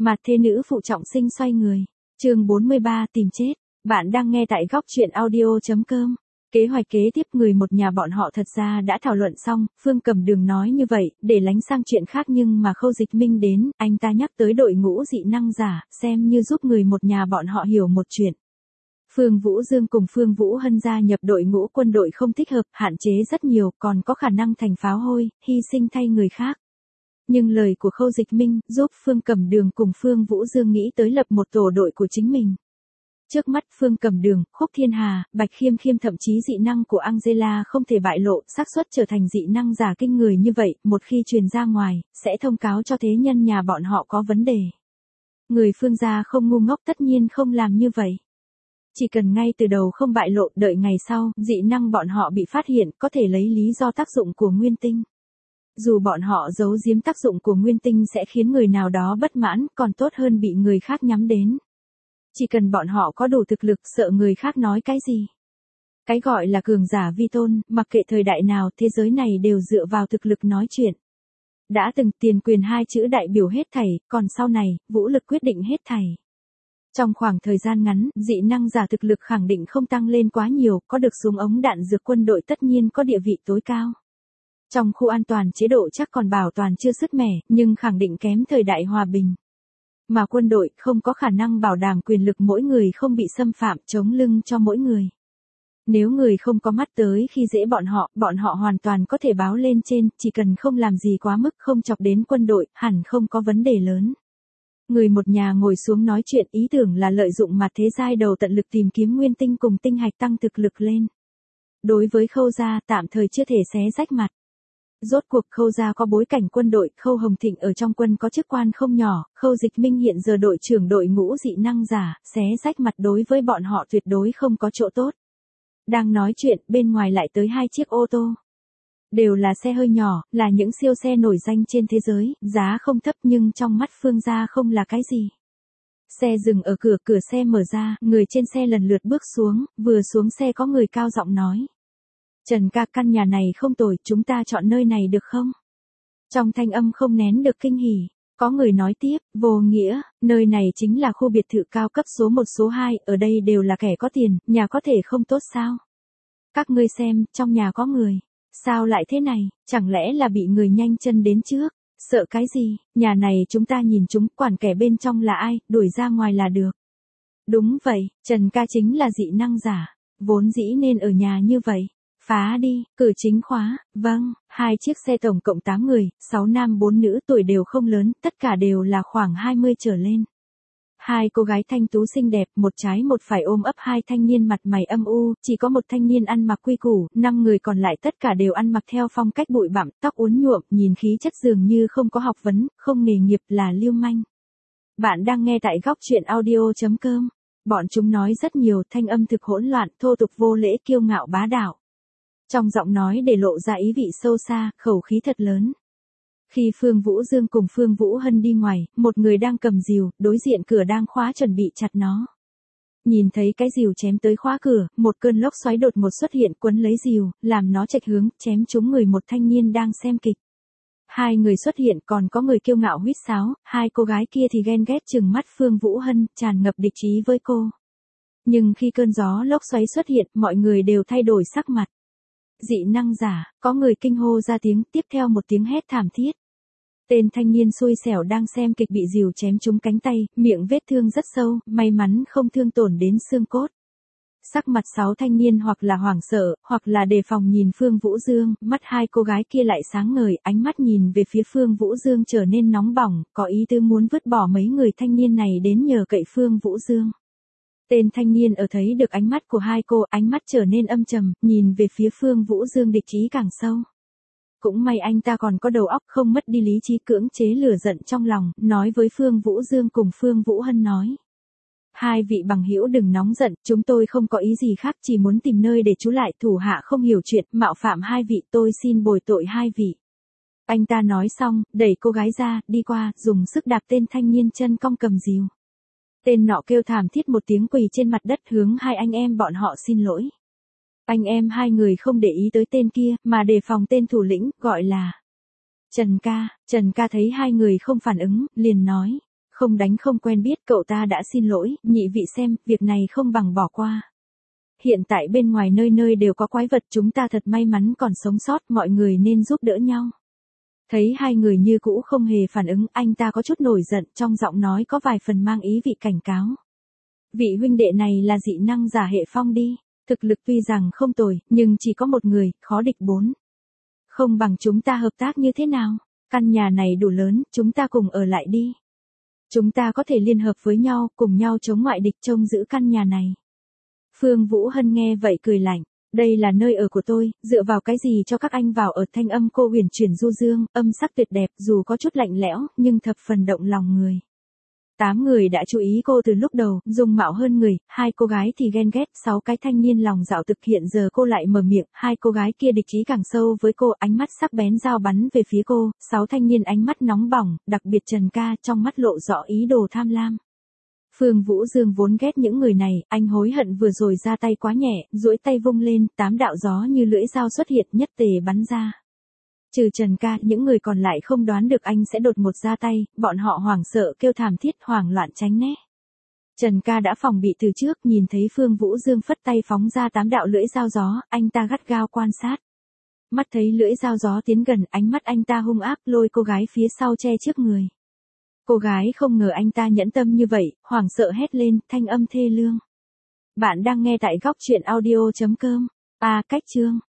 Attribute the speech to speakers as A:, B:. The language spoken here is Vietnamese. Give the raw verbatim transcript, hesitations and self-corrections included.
A: Mặt thế nữ phụ trọng sinh xoay người. Chương bốn mươi ba tìm chết. Bạn đang nghe tại góc truyện audio chấm com. Kế hoạch kế tiếp người một nhà bọn họ thật ra đã thảo luận xong, Phương Cẩm Đường nói như vậy, để lánh sang chuyện khác nhưng mà Khâu Dịch Minh đến, anh ta nhắc tới đội ngũ dị năng giả, xem như giúp người một nhà bọn họ hiểu một chuyện. Phương Vũ Dương cùng Phương Vũ Hân gia nhập đội ngũ quân đội không thích hợp, hạn chế rất nhiều, còn có khả năng thành pháo hôi, hy sinh thay người khác. Nhưng lời của Khâu Dịch Minh giúp Phương Cẩm Đường cùng Phương Vũ Dương nghĩ tới lập một tổ đội của chính mình. Trước mắt Phương Cẩm Đường, Khúc Thiên Hà, Bạch Khiêm Khiêm thậm chí dị năng của Angela không thể bại lộ, xác suất trở thành dị năng giả kinh người như vậy, một khi truyền ra ngoài, sẽ thông cáo cho thế nhân nhà bọn họ có vấn đề. Người Phương gia không ngu ngốc tất nhiên không làm như vậy. Chỉ cần ngay từ đầu không bại lộ, đợi ngày sau, dị năng bọn họ bị phát hiện, có thể lấy lý do tác dụng của nguyên tinh. Dù bọn họ giấu giếm tác dụng của nguyên tinh sẽ khiến người nào đó bất mãn, còn tốt hơn bị người khác nhắm đến. Chỉ cần bọn họ có đủ thực lực, sợ người khác nói cái gì. Cái gọi là cường giả vi tôn, mặc kệ thời đại nào, thế giới này đều dựa vào thực lực nói chuyện. Đã từng tiền quyền hai chữ đại biểu hết thảy, còn sau này, vũ lực quyết định hết thảy. Trong khoảng thời gian ngắn, dị năng giả thực lực khẳng định không tăng lên quá nhiều, có được súng ống đạn dược quân đội tất nhiên có địa vị tối cao. Trong khu an toàn chế độ chắc còn bảo toàn chưa sứt mẻ, nhưng khẳng định kém thời đại hòa bình. Mà quân đội không có khả năng bảo đảm quyền lực mỗi người không bị xâm phạm, chống lưng cho mỗi người. Nếu người không có mắt tới khi dễ bọn họ, bọn họ hoàn toàn có thể báo lên trên, chỉ cần không làm gì quá mức không chọc đến quân đội, hẳn không có vấn đề lớn. Người một nhà ngồi xuống nói chuyện, ý tưởng là lợi dụng mặt thế giai đầu tận lực tìm kiếm nguyên tinh cùng tinh hạch tăng thực lực lên. Đối với Khâu gia tạm thời chưa thể xé rách mặt. Rốt cuộc Khâu gia có bối cảnh quân đội, Khâu Hồng Thịnh ở trong quân có chức quan không nhỏ, Khâu Dịch Minh hiện giờ đội trưởng đội ngũ dị năng giả, xé rách mặt đối với bọn họ tuyệt đối không có chỗ tốt. Đang nói chuyện, bên ngoài lại tới hai chiếc ô tô. Đều là xe hơi nhỏ, là những siêu xe nổi danh trên thế giới, giá không thấp nhưng trong mắt Phương gia không là cái gì. Xe dừng ở cửa, cửa xe mở ra, người trên xe lần lượt bước xuống, vừa xuống xe có người cao giọng nói. Trần ca, căn nhà này không tồi, chúng ta chọn nơi này được không? Trong thanh âm không nén được kinh hỉ, có người nói tiếp, vô nghĩa, nơi này chính là khu biệt thự cao cấp số một số hai, ở đây đều là kẻ có tiền, nhà có thể không tốt sao? Các ngươi xem, trong nhà có người. Sao lại thế này, chẳng lẽ là bị người nhanh chân đến trước? Sợ cái gì, nhà này chúng ta nhìn chúng, quản kẻ bên trong là ai, đuổi ra ngoài là được. Đúng vậy, Trần ca chính là dị năng giả, vốn dĩ nên ở nhà như vậy. Phá đi, cử chính khóa, vâng, hai chiếc xe tổng cộng tám người, sáu nam bốn nữ tuổi đều không lớn, tất cả đều là khoảng hai mươi trở lên. Hai cô gái thanh tú xinh đẹp, một trái một phải ôm ấp hai thanh niên mặt mày âm u, chỉ có một thanh niên ăn mặc quy củ, năm người còn lại tất cả đều ăn mặc theo phong cách bụi bặm, tóc uốn nhuộm, nhìn khí chất dường như không có học vấn, không nghề nghiệp, là lưu manh. Bạn đang nghe tại góc truyện audio chấm com. Bọn chúng nói rất nhiều, thanh âm thực hỗn loạn, thô tục vô lễ, kiêu ngạo bá đạo. Trong giọng nói để lộ ra ý vị sâu xa, khẩu khí thật lớn. Khi Phương Vũ Dương cùng Phương Vũ Hân đi ngoài, một người đang cầm rìu, đối diện cửa đang khóa chuẩn bị chặt nó. Nhìn thấy cái rìu chém tới khóa cửa, một cơn lốc xoáy đột ngột xuất hiện quấn lấy rìu, làm nó chệch hướng, chém trúng người một thanh niên đang xem kịch. Hai người xuất hiện, còn có người kiêu ngạo huýt sáo, hai cô gái kia thì ghen ghét trừng mắt Phương Vũ Hân, tràn ngập địch ý với cô. Nhưng khi cơn gió lốc xoáy xuất hiện, mọi người đều thay đổi sắc mặt. Dị năng giả, có người kinh hô ra tiếng, tiếp theo một tiếng hét thảm thiết. Tên thanh niên xui xẻo đang xem kịch bị rìu chém trúng cánh tay, miệng vết thương rất sâu, may mắn không thương tổn đến xương cốt. Sắc mặt sáu thanh niên hoặc là hoảng sợ, hoặc là đề phòng nhìn Phương Vũ Dương, mắt hai cô gái kia lại sáng ngời, ánh mắt nhìn về phía Phương Vũ Dương trở nên nóng bỏng, có ý tư muốn vứt bỏ mấy người thanh niên này đến nhờ cậy Phương Vũ Dương. Tên thanh niên ở thấy được ánh mắt của hai cô, ánh mắt trở nên âm trầm, nhìn về phía Phương Vũ Dương địch ý càng sâu. Cũng may anh ta còn có đầu óc không mất đi lý trí, cưỡng chế lửa giận trong lòng, nói với Phương Vũ Dương cùng Phương Vũ Hân nói. Hai vị bằng hữu đừng nóng giận, chúng tôi không có ý gì khác, chỉ muốn tìm nơi để trú lại, thủ hạ không hiểu chuyện, mạo phạm hai vị, tôi xin bồi tội hai vị. Anh ta nói xong, đẩy cô gái ra, đi qua, dùng sức đạp tên thanh niên chân cong cầm rìu. Tên nọ kêu thảm thiết một tiếng quỳ trên mặt đất hướng hai anh em bọn họ xin lỗi. Anh em hai người không để ý tới tên kia, mà đề phòng tên thủ lĩnh, gọi là Trần ca. Trần ca thấy hai người không phản ứng, liền nói. Không đánh không quen biết, cậu ta đã xin lỗi, nhị vị xem, việc này không bằng bỏ qua. Hiện tại bên ngoài nơi nơi đều có quái vật, chúng ta thật may mắn còn sống sót, mọi người nên giúp đỡ nhau. Thấy hai người như cũ không hề phản ứng, anh ta có chút nổi giận, trong giọng nói có vài phần mang ý vị cảnh cáo. Vị huynh đệ này là dị năng giả hệ phong đi, thực lực tuy rằng không tồi, nhưng chỉ có một người, khó địch bốn. Không bằng chúng ta hợp tác như thế nào? Căn nhà này đủ lớn, chúng ta cùng ở lại đi. Chúng ta có thể liên hợp với nhau, cùng nhau chống ngoại địch trông giữ căn nhà này. Phương Vũ Hân nghe vậy cười lạnh. Đây là nơi ở của tôi, dựa vào cái gì cho các anh vào ở? Thanh âm cô huyền chuyển du dương, âm sắc tuyệt đẹp, dù có chút lạnh lẽo, nhưng thập phần động lòng người. Tám người đã chú ý cô từ lúc đầu, dung mạo hơn người, hai cô gái thì ghen ghét, sáu cái thanh niên lòng dạo thực hiện giờ cô lại mở miệng, hai cô gái kia địch ý càng sâu với cô, ánh mắt sắc bén dao bắn về phía cô, sáu thanh niên ánh mắt nóng bỏng, đặc biệt Trần Ca, trong mắt lộ rõ ý đồ tham lam. Phương Vũ Dương vốn ghét những người này, anh hối hận vừa rồi ra tay quá nhẹ, duỗi tay vung lên, tám đạo gió như lưỡi dao xuất hiện nhất tề bắn ra. Trừ Trần Ca, những người còn lại không đoán được anh sẽ đột ngột ra tay, bọn họ hoảng sợ kêu thảm thiết, hoảng loạn tránh né. Trần Ca đã phòng bị từ trước, nhìn thấy Phương Vũ Dương phất tay phóng ra tám đạo lưỡi dao gió, anh ta gắt gao quan sát. Mắt thấy lưỡi dao gió tiến gần, ánh mắt anh ta hung ác lôi cô gái phía sau che trước người. Cô gái không ngờ anh ta nhẫn tâm như vậy, hoảng sợ hét lên, thanh âm thê lương. Bạn đang nghe tại góc truyện audio chấm com. À, cách chương.